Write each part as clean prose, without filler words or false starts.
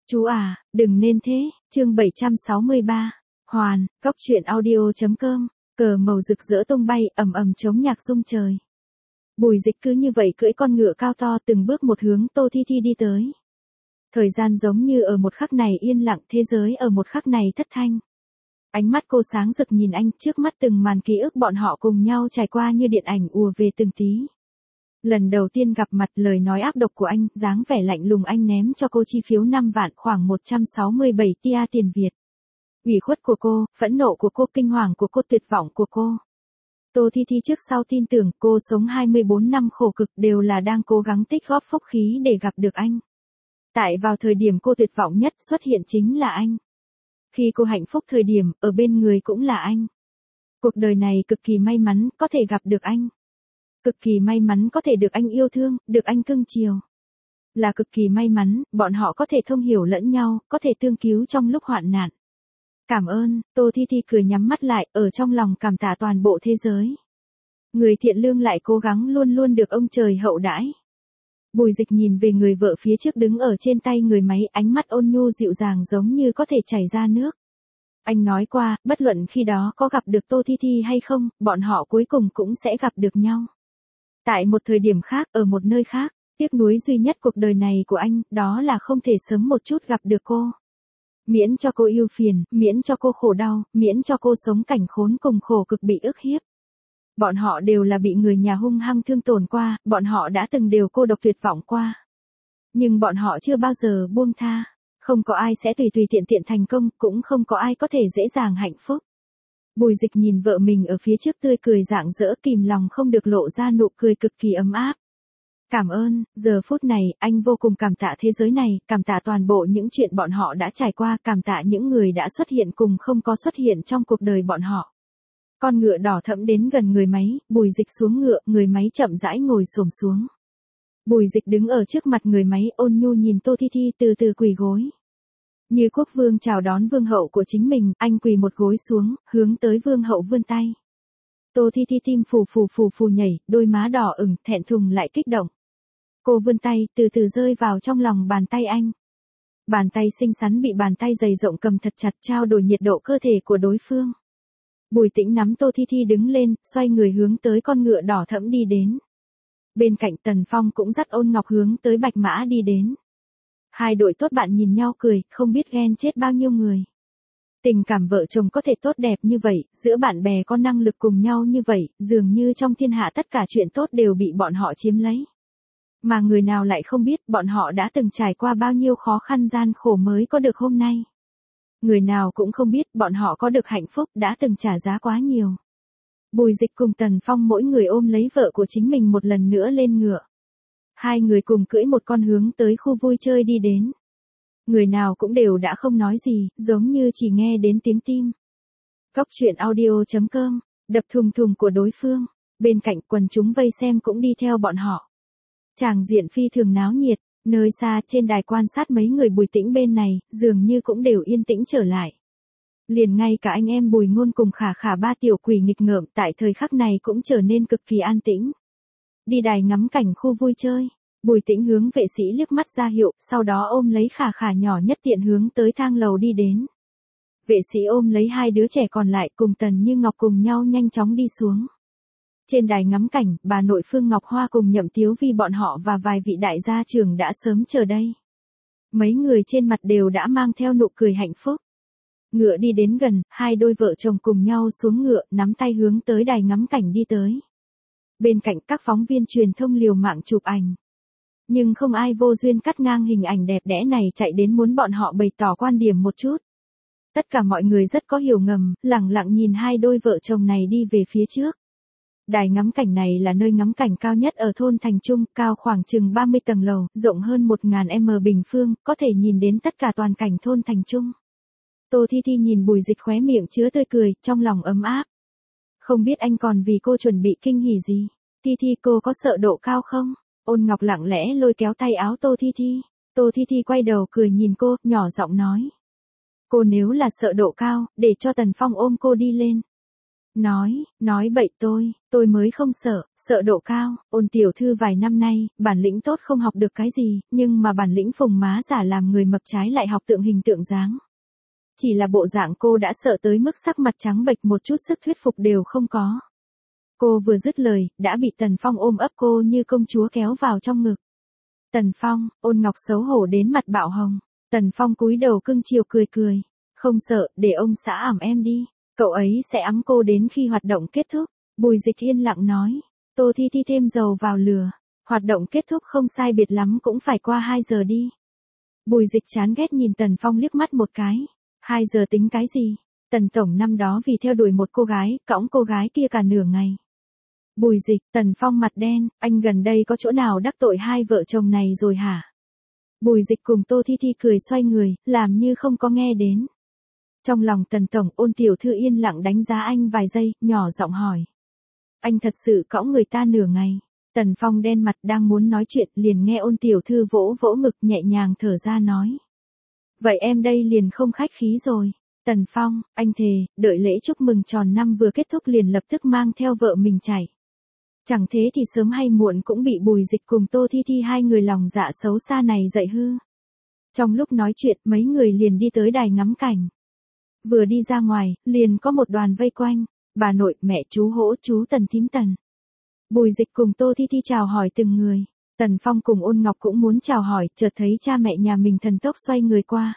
Chú à, đừng nên thế, chương 763. Hoàn, góc truyện audio.com, cờ màu rực rỡ tung bay, ầm ầm chống nhạc rung trời. Bùi Dịch cứ như vậy cưỡi con ngựa cao to từng bước một hướng Tô Thi Thi đi tới. Thời gian giống như ở một khắc này yên lặng, thế giới ở một khắc này thất thanh. Ánh mắt cô sáng rực nhìn anh, trước mắt từng màn ký ức bọn họ cùng nhau trải qua như điện ảnh ùa về từng tí. Lần đầu tiên gặp mặt, lời nói ác độc của anh, dáng vẻ lạnh lùng anh ném cho cô chi phiếu 5 vạn, khoảng 167 tia tiền Việt. Ủy khuất của cô, phẫn nộ của cô, kinh hoàng của cô, tuyệt vọng của cô. Tô Thi Thi trước sau tin tưởng cô sống 24 năm khổ cực đều là đang cố gắng tích góp phúc khí để gặp được anh. Tại vào thời điểm cô tuyệt vọng nhất xuất hiện chính là anh. Khi cô hạnh phúc thời điểm, ở bên người cũng là anh. Cuộc đời này cực kỳ may mắn có thể gặp được anh. Cực kỳ may mắn có thể được anh yêu thương, được anh cưng chiều. Là cực kỳ may mắn, bọn họ có thể thông hiểu lẫn nhau, có thể tương cứu trong lúc hoạn nạn. Cảm ơn, Tô Thi Thi cười nhắm mắt lại, ở trong lòng cảm tạ toàn bộ thế giới. Người thiện lương lại cố gắng luôn luôn được ông trời hậu đãi. Bùi Dịch nhìn về người vợ phía trước đứng ở trên tay người máy, ánh mắt ôn nhu dịu dàng giống như có thể chảy ra nước. Anh nói qua, bất luận khi đó có gặp được Tô Thi Thi hay không, bọn họ cuối cùng cũng sẽ gặp được nhau. Tại một thời điểm khác, ở một nơi khác, tiếc nuối duy nhất cuộc đời này của anh, đó là không thể sớm một chút gặp được cô. Miễn cho cô yêu phiền, miễn cho cô khổ đau, miễn cho cô sống cảnh khốn cùng khổ cực bị ức hiếp. Bọn họ đều là bị người nhà hung hăng thương tổn qua, bọn họ đã từng đều cô độc tuyệt vọng qua. Nhưng bọn họ chưa bao giờ buông tha. Không có ai sẽ tùy tùy tiện tiện thành công, cũng không có ai có thể dễ dàng hạnh phúc. Bùi Dịch nhìn vợ mình ở phía trước tươi cười rạng rỡ, kìm lòng không được lộ ra nụ cười cực kỳ ấm áp. Cảm ơn, giờ phút này, anh vô cùng cảm tạ thế giới này, cảm tạ toàn bộ những chuyện bọn họ đã trải qua, cảm tạ những người đã xuất hiện cùng không có xuất hiện trong cuộc đời bọn họ. Con ngựa đỏ thẫm đến gần người máy, Bùi Dịch xuống ngựa, người máy chậm rãi ngồi xổm xuống. Bùi Dịch đứng ở trước mặt người máy, ôn nhu nhìn Tô Thi Thi từ từ quỳ gối. Như quốc vương chào đón vương hậu của chính mình, anh quỳ một gối xuống, hướng tới vương hậu vươn tay. Tô Thi Thi tim phù nhảy, đôi má đỏ ửng, thẹn thùng lại kích động. Cô vươn tay, từ từ rơi vào trong lòng bàn tay anh. Bàn tay xinh xắn bị bàn tay dày rộng cầm thật chặt, trao đổi nhiệt độ cơ thể của đối phương. Bùi Tĩnh nắm Tô Thi Thi đứng lên, xoay người hướng tới con ngựa đỏ thẫm đi đến. Bên cạnh Tần Phong cũng dắt Ôn Ngọc hướng tới Bạch Mã đi đến. Hai đội tốt bạn nhìn nhau cười, không biết ghen chết bao nhiêu người. Tình cảm vợ chồng có thể tốt đẹp như vậy, giữa bạn bè có năng lực cùng nhau như vậy, dường như trong thiên hạ tất cả chuyện tốt đều bị bọn họ chiếm lấy. Mà người nào lại không biết bọn họ đã từng trải qua bao nhiêu khó khăn gian khổ mới có được hôm nay. Người nào cũng không biết bọn họ có được hạnh phúc đã từng trả giá quá nhiều. Bùi Dịch cùng Tần Phong mỗi người ôm lấy vợ của chính mình một lần nữa lên ngựa. Hai người cùng cưỡi một con hướng tới khu vui chơi đi đến. Người nào cũng đều đã không nói gì, giống như chỉ nghe đến tiếng tim. Góc truyện audio.com, đập thùng thùng của đối phương, bên cạnh quần chúng vây xem cũng đi theo bọn họ. Tràng diện phi thường náo nhiệt, nơi xa trên đài quan sát mấy người Bùi Tĩnh bên này, dường như cũng đều yên tĩnh trở lại. Liền ngay cả anh em Bùi Ngôn cùng Khả Khả ba tiểu quỷ nghịch ngợm tại thời khắc này cũng trở nên cực kỳ an tĩnh. Đi đài ngắm cảnh khu vui chơi. Bùi Tĩnh hướng vệ sĩ liếc mắt ra hiệu, sau đó ôm lấy Khả Khả nhỏ nhất tiện hướng tới thang lầu đi đến. Vệ sĩ ôm lấy hai đứa trẻ còn lại cùng Tần Như Ngọc cùng nhau nhanh chóng đi xuống. Trên đài ngắm cảnh, bà nội Phương Ngọc Hoa cùng Nhậm Tiếu Vi bọn họ và vài vị đại gia trưởng đã sớm chờ đây. Mấy người trên mặt đều đã mang theo nụ cười hạnh phúc. Ngựa đi đến gần, hai đôi vợ chồng cùng nhau xuống ngựa, nắm tay hướng tới đài ngắm cảnh đi tới. Bên cạnh các phóng viên truyền thông liều mạng chụp ảnh. Nhưng không ai vô duyên cắt ngang hình ảnh đẹp đẽ này chạy đến muốn bọn họ bày tỏ quan điểm một chút. Tất cả mọi người rất có hiểu ngầm, lẳng lặng nhìn hai đôi vợ chồng này đi về phía trước. Đài ngắm cảnh này là nơi ngắm cảnh cao nhất ở thôn Thành Trung, cao khoảng chừng 30 tầng lầu, rộng hơn 1000m bình phương, có thể nhìn đến tất cả toàn cảnh thôn Thành Trung. Tô Thi Thi nhìn Bùi Dịch khóe miệng chứa tươi cười, trong lòng ấm áp. Không biết anh còn vì cô chuẩn bị kinh hỉ gì? Thi Thi, cô có sợ độ cao không? Ôn Ngọc lặng lẽ lôi kéo tay áo Tô Thi Thi. Tô Thi Thi quay đầu cười nhìn cô, nhỏ giọng nói. Cô nếu là sợ độ cao, để cho Tần Phong ôm cô đi lên. Nói bậy tôi mới không sợ, sợ độ cao, Ôn tiểu thư vài năm nay, bản lĩnh tốt không học được cái gì, nhưng mà bản lĩnh phùng má giả làm người mập trái lại học tượng hình tượng dáng. Chỉ là bộ dạng cô đã sợ tới mức sắc mặt trắng bệch một chút sức thuyết phục đều không có. Cô vừa dứt lời, đã bị Tần Phong ôm ấp cô như công chúa kéo vào trong ngực. Tần Phong, Ôn Ngọc xấu hổ đến mặt bạo hồng. Tần Phong cúi đầu cưng chiều cười. Không sợ, để ông xã ẵm em đi. Cậu ấy sẽ ẵm cô đến khi hoạt động kết thúc. Bùi Dịch yên lặng nói. Tô Thi Thi thêm dầu vào lửa. Hoạt động kết thúc không sai biệt lắm cũng phải qua 2 giờ đi. Bùi Dịch chán ghét nhìn Tần Phong liếc mắt một cái. 2 giờ tính cái gì? Tần Tổng năm đó vì theo đuổi một cô gái, cõng cô gái kia cả nửa ngày. Bùi Dịch, Tần Phong mặt đen, anh gần đây có chỗ nào đắc tội hai vợ chồng này rồi hả? Bùi Dịch cùng Tô Thi Thi cười xoay người, làm như không có nghe đến. Trong lòng Tần Tổng, Ôn tiểu thư yên lặng đánh giá anh vài giây, nhỏ giọng hỏi. Anh thật sự cõng người ta nửa ngày. Tần Phong đen mặt đang muốn nói chuyện, liền nghe Ôn tiểu thư vỗ vỗ ngực nhẹ nhàng thở ra nói. Vậy em đây liền không khách khí rồi. Tần Phong, anh thề, đợi lễ chúc mừng tròn năm vừa kết thúc liền lập tức mang theo vợ mình chạy. Chẳng thế thì sớm hay muộn cũng bị Bùi Dịch cùng Tô Thi Thi hai người lòng dạ xấu xa này dạy hư. Trong lúc nói chuyện mấy người liền đi tới đài ngắm cảnh. Vừa đi ra ngoài, liền có một đoàn vây quanh, bà nội, mẹ, chú Hỗ, chú Tần, thím Tần. Bùi Dịch cùng Tô Thi Thi chào hỏi từng người. Tần Phong cùng Ôn Ngọc cũng muốn chào hỏi, chợt thấy cha mẹ nhà mình thần tốc xoay người qua.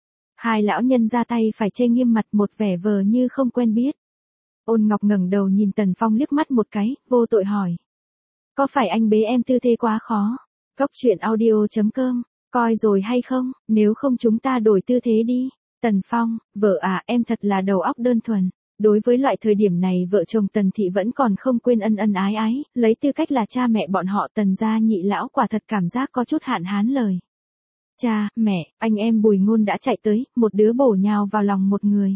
Hai lão nhân ra tay phải che nghiêm mặt một vẻ vờ như không quen biết. Ôn Ngọc ngẩng đầu nhìn Tần Phong liếc mắt một cái, vô tội hỏi. Có phải anh bế em tư thế quá khó? Cóc truyện audio.com, coi rồi hay không, nếu không chúng ta đổi tư thế đi. Tần Phong, vợ à, em thật là đầu óc đơn thuần. Đối với loại thời điểm này vợ chồng Tần Thị vẫn còn không quên ân ân ái ái, lấy tư cách là cha mẹ bọn họ Tần gia nhị lão quả thật cảm giác có chút hạn hán lời. Cha, mẹ, anh em Bùi Ngôn đã chạy tới, một đứa bổ nhào vào lòng một người.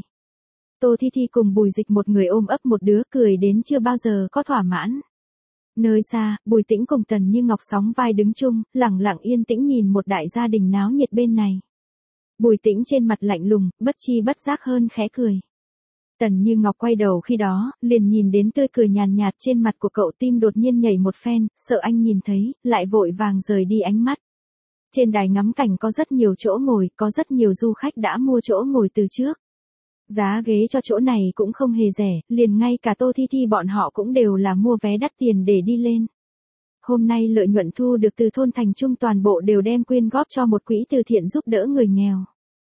Tô Thi Thi cùng Bùi Dịch một người ôm ấp một đứa cười đến chưa bao giờ có thỏa mãn. Nơi xa, Bùi Tĩnh cùng Tần Như Ngọc sóng vai đứng chung, lặng lặng yên tĩnh nhìn một đại gia đình náo nhiệt bên này. Bùi Tĩnh trên mặt lạnh lùng, bất chi bất giác hơn khẽ cười. Tần Như Ngọc quay đầu khi đó, liền nhìn đến tươi cười nhàn nhạt trên mặt của cậu, tim đột nhiên nhảy một phen, sợ anh nhìn thấy, lại vội vàng rời đi ánh mắt. Trên đài ngắm cảnh có rất nhiều chỗ ngồi, có rất nhiều du khách đã mua chỗ ngồi từ trước. Giá ghế cho chỗ này cũng không hề rẻ, liền ngay cả Tô Thi Thi bọn họ cũng đều là mua vé đắt tiền để đi lên. Hôm nay lợi nhuận thu được từ thôn Thành Trung toàn bộ đều đem quyên góp cho một quỹ từ thiện giúp đỡ người nghèo.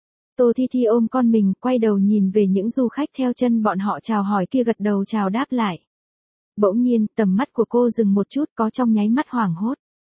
Tô Thi Thi ôm con mình, quay đầu nhìn về những du khách theo chân bọn họ chào hỏi kia gật đầu chào đáp lại. Bỗng nhiên, tầm mắt của cô dừng một chút, có trong nháy mắt hoảng hốt.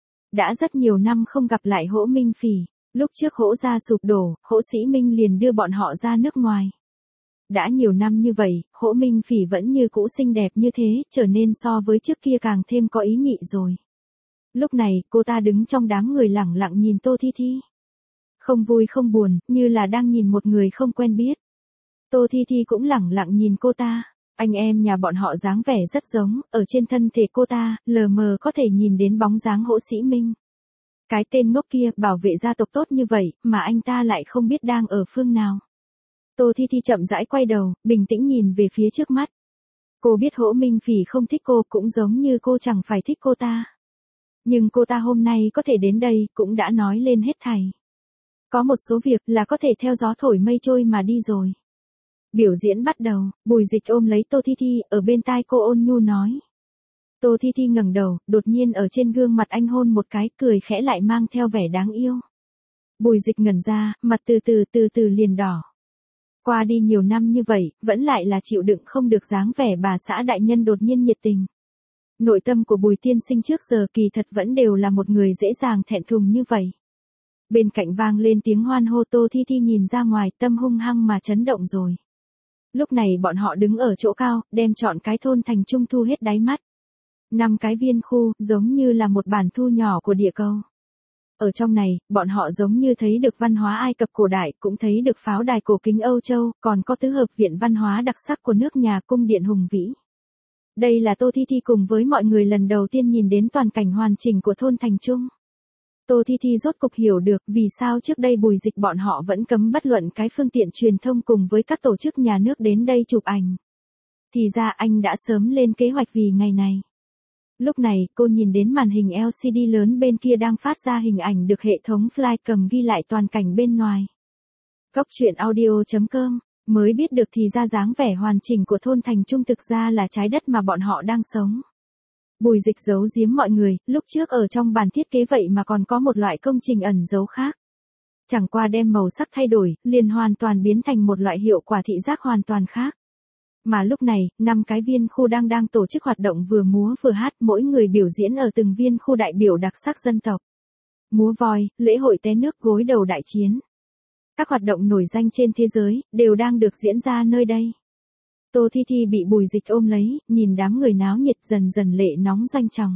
Đã rất nhiều năm không gặp lại Hỗ Minh Phỉ, lúc trước Hỗ gia sụp đổ, Hỗ Sĩ Minh liền đưa bọn họ ra nước ngoài. Đã nhiều năm như vậy, Hỗ Minh Phỉ vẫn như cũ xinh đẹp như thế, trở nên so với trước kia càng thêm có ý nhị rồi. Lúc này, cô ta đứng trong đám người lẳng lặng nhìn Tô Thi Thi. Không vui không buồn, như là đang nhìn một người không quen biết. Tô Thi Thi cũng lẳng lặng nhìn cô ta. Anh em nhà bọn họ dáng vẻ rất giống, ở trên thân thể cô ta, lờ mờ có thể nhìn đến bóng dáng Hỗ Sĩ Minh. Cái tên ngốc kia, bảo vệ gia tộc tốt như vậy, mà anh ta lại không biết đang ở phương nào. Tô Thi Thi chậm rãi quay đầu, bình tĩnh nhìn về phía trước mắt. Cô biết Hỗ Minh Phỉ không thích cô, cũng giống như cô chẳng phải thích cô ta. Nhưng cô ta hôm nay có thể đến đây, cũng đã nói lên hết thảy. Có một số việc là có thể theo gió thổi mây trôi mà đi rồi. Biểu diễn bắt đầu, Bùi Dịch ôm lấy Tô Thi Thi, ở bên tai cô ôn nhu nói. Tô Thi Thi ngẩng đầu, đột nhiên ở trên gương mặt anh hôn một cái, cười khẽ lại mang theo vẻ đáng yêu. Bùi Dịch ngẩn ra, mặt từ từ liền đỏ. Qua đi nhiều năm như vậy, vẫn lại là chịu đựng không được dáng vẻ bà xã đại nhân đột nhiên nhiệt tình. Nội tâm của Bùi tiên sinh trước giờ kỳ thật vẫn đều là một người dễ dàng thẹn thùng như vậy. Bên cạnh vang lên tiếng hoan hô, Tô Thi Thi nhìn ra ngoài, tâm hung hăng mà chấn động rồi. Lúc này bọn họ đứng ở chỗ cao, đem trọn cái thôn Thành Trung thu hết đáy mắt. 5 cái viên khu, giống như là một bản thu nhỏ của địa cầu. Ở trong này, bọn họ giống như thấy được văn hóa Ai Cập cổ đại, cũng thấy được pháo đài cổ kính Âu Châu, còn có tứ hợp viện văn hóa đặc sắc của nước nhà cung điện hùng vĩ. Đây là Tô Thi Thi cùng với mọi người lần đầu tiên nhìn đến toàn cảnh hoàn chỉnh của thôn Thành Trung. Tô Thi Thi rốt cục hiểu được vì sao trước đây Bùi Dịch bọn họ vẫn cấm bất luận cái phương tiện truyền thông cùng với các tổ chức nhà nước đến đây chụp ảnh. Thì ra anh đã sớm lên kế hoạch vì ngày này. Lúc này, cô nhìn đến màn hình LCD lớn bên kia đang phát ra hình ảnh được hệ thống Flycam ghi lại toàn cảnh bên ngoài. Góc truyện audio.com, mới biết được thì ra dáng vẻ hoàn chỉnh của thôn Thành Trung thực ra là trái đất mà bọn họ đang sống. Bùi Dịch giấu giếm mọi người, lúc trước ở trong bản thiết kế vậy mà còn có một loại công trình ẩn giấu khác. Chẳng qua đem màu sắc thay đổi, liền hoàn toàn biến thành một loại hiệu quả thị giác hoàn toàn khác. Mà lúc này, 5 cái viên khu đang tổ chức hoạt động vừa múa vừa hát, mỗi người biểu diễn ở từng viên khu đại biểu đặc sắc dân tộc. Múa voi, lễ hội té nước gối đầu đại chiến. Các hoạt động nổi danh trên thế giới, đều đang được diễn ra nơi đây. Tô Thi Thi bị Bùi Dịch ôm lấy, nhìn đám người náo nhiệt dần dần lệ nóng doanh tròng.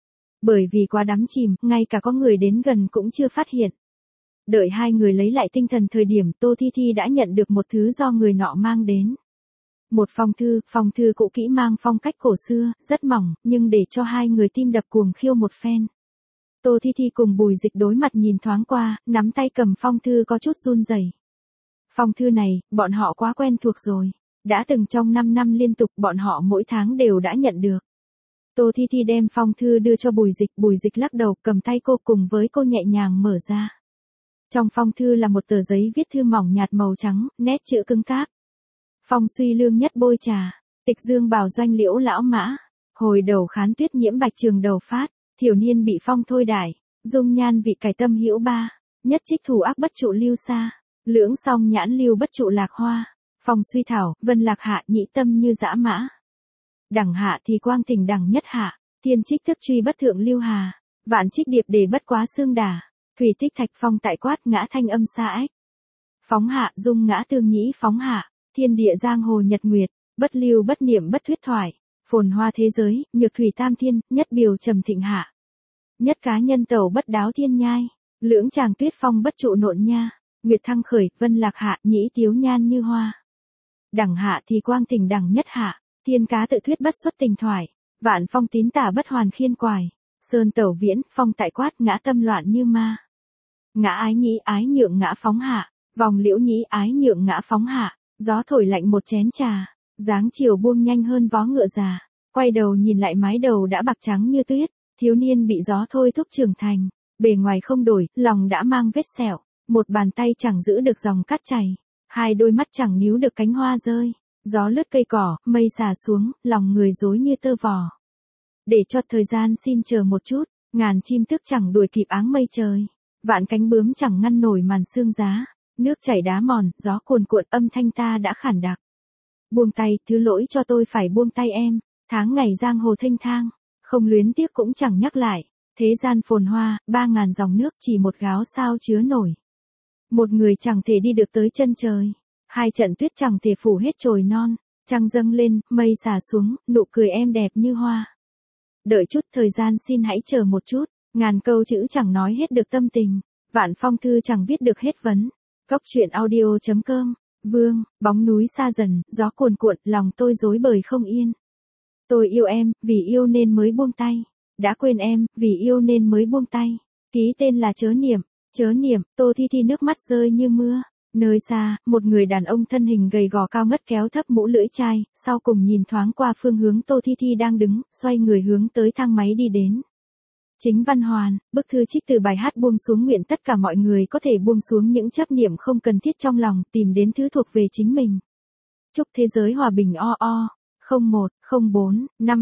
Bởi vì quá đắm chìm, ngay cả có người đến gần cũng chưa phát hiện. Đợi hai người lấy lại tinh thần thời điểm Tô Thi Thi đã nhận được một thứ do người nọ mang đến. Một phong thư cũ kỹ mang phong cách cổ xưa, rất mỏng, nhưng để cho hai người tim đập cuồng khiêu một phen. Tô Thi Thi cùng Bùi Dịch đối mặt nhìn thoáng qua, nắm tay cầm phong thư có chút run rẩy. Phong thư này, bọn họ quá quen thuộc rồi. Đã từng trong 5 năm liên tục bọn họ mỗi tháng đều đã nhận được. Tô Thi Thi đem phong thư đưa cho Bùi Dịch lắc đầu cầm tay cô cùng với cô nhẹ nhàng mở ra. Trong phong thư là một tờ giấy viết thư mỏng nhạt màu trắng, nét chữ cứng cáp. Phong suy lương nhất bôi trà, tịch dương bảo doanh liễu lão mã, hồi đầu khán tuyết nhiễm bạch trường đầu phát, thiểu niên bị phong thôi đải, dung nhan vị cải tâm hữu ba, nhất trích thủ ác bất trụ lưu xa, lưỡng song nhãn lưu bất trụ lạc hoa, phong suy thảo, vân lạc hạ nhĩ tâm như dã mã. Đẳng hạ thì quang thỉnh đẳng nhất hạ, thiên trích thức truy bất thượng lưu hà, vạn trích điệp đề bất quá xương đà, thủy tích thạch phong tại quát ngã thanh âm xa ếch. Phóng hạ dung ngã tương nhĩ phóng hạ, thiên địa giang hồ nhật nguyệt, bất lưu bất niệm bất thuyết thoại, phồn hoa thế giới, nhược thủy tam thiên, nhất biểu trầm thịnh hạ. Nhất cá nhân tẩu bất đáo thiên nhai, lưỡng chàng tuyết phong bất trụ nộn nha, nguyệt thăng khởi, vân lạc hạ, nhĩ tiếu nhan như hoa. Đẳng hạ thì quang thỉnh đẳng nhất hạ, thiên cá tự thuyết bất xuất tình thoại, vạn phong tín tả bất hoàn khiên quài, sơn tẩu viễn, phong tại quát ngã tâm loạn như ma. Ngã ái nhĩ ái nhượng ngã phóng hạ, vòng liễu nhĩ ái nhượng ngã phóng hạ, gió thổi lạnh một chén trà, dáng chiều buông nhanh hơn vó ngựa già, quay đầu nhìn lại mái đầu đã bạc trắng như tuyết, thiếu niên bị gió thôi thúc trưởng thành, bề ngoài không đổi, lòng đã mang vết sẹo, một bàn tay chẳng giữ được dòng cát chảy, hai đôi mắt chẳng níu được cánh hoa rơi, gió lướt cây cỏ, mây xả xuống, lòng người rối như tơ vò. Để cho thời gian xin chờ một chút, ngàn chim thức chẳng đuổi kịp áng mây trời, vạn cánh bướm chẳng ngăn nổi màn sương giá, nước chảy đá mòn, gió cuồn cuộn âm thanh ta đã khản đặc. Buông tay, thứ lỗi cho tôi phải buông tay em, tháng ngày giang hồ thênh thang, không luyến tiếc cũng chẳng nhắc lại, thế gian phồn hoa, 3.000 dòng nước chỉ một gáo sao chứa nổi. Một người chẳng thể đi được tới chân trời, hai trận tuyết chẳng thể phủ hết chồi non, trăng dâng lên, mây xả xuống, nụ cười em đẹp như hoa. Đợi chút thời gian xin hãy chờ một chút, ngàn câu chữ chẳng nói hết được tâm tình, vạn phong thư chẳng viết được hết vấn. Góc truyện audio.com, Vương, bóng núi xa dần, gió cuồn cuộn, lòng tôi rối bời không yên. Tôi yêu em, vì yêu nên mới buông tay. Đã quên em, vì yêu nên mới buông tay. Ký tên là Chớ Niệm, Tô Thi Thi nước mắt rơi như mưa. Nơi xa, một người đàn ông thân hình gầy gò cao ngất kéo thấp mũ lưỡi chai, sau cùng nhìn thoáng qua phương hướng Tô Thi Thi đang đứng, xoay người hướng tới thang máy đi đến. Chính Văn Hoàn, bức thư trích từ bài hát buông xuống nguyện tất cả mọi người có thể buông xuống những chấp niệm không cần thiết trong lòng, tìm đến thứ thuộc về chính mình. Chúc thế giới hòa bình o. 01, 04, năm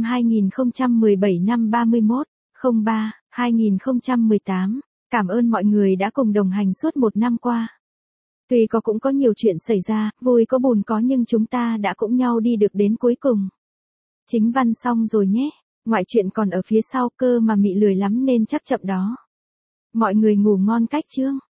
2017 năm 31, 03, 2018. Cảm ơn mọi người đã cùng đồng hành suốt một năm qua. Tuy cũng có nhiều chuyện xảy ra, vui có buồn có nhưng chúng ta đã cũng nhau đi được đến cuối cùng. Chính văn xong rồi nhé. Ngoại chuyện còn ở phía sau cơ mà mị lười lắm nên chắc chậm đó. Mọi người ngủ ngon cách chương.